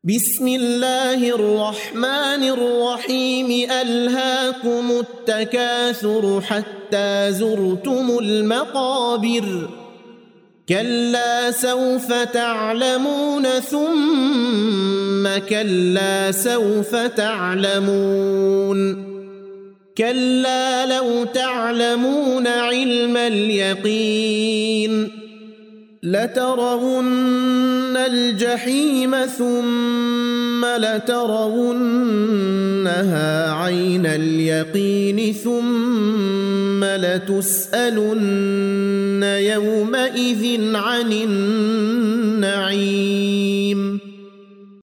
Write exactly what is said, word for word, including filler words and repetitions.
بسم الله الرحمن الرحيم ألهاكم التكاثر حتى زرتم المقابر كلا سوف تعلمون ثم كلا سوف تعلمون كلا لو تعلمون علم اليقين لترون الجحيم ثم لترونها عين اليقين ثم لتسألن يومئذ عن النعيم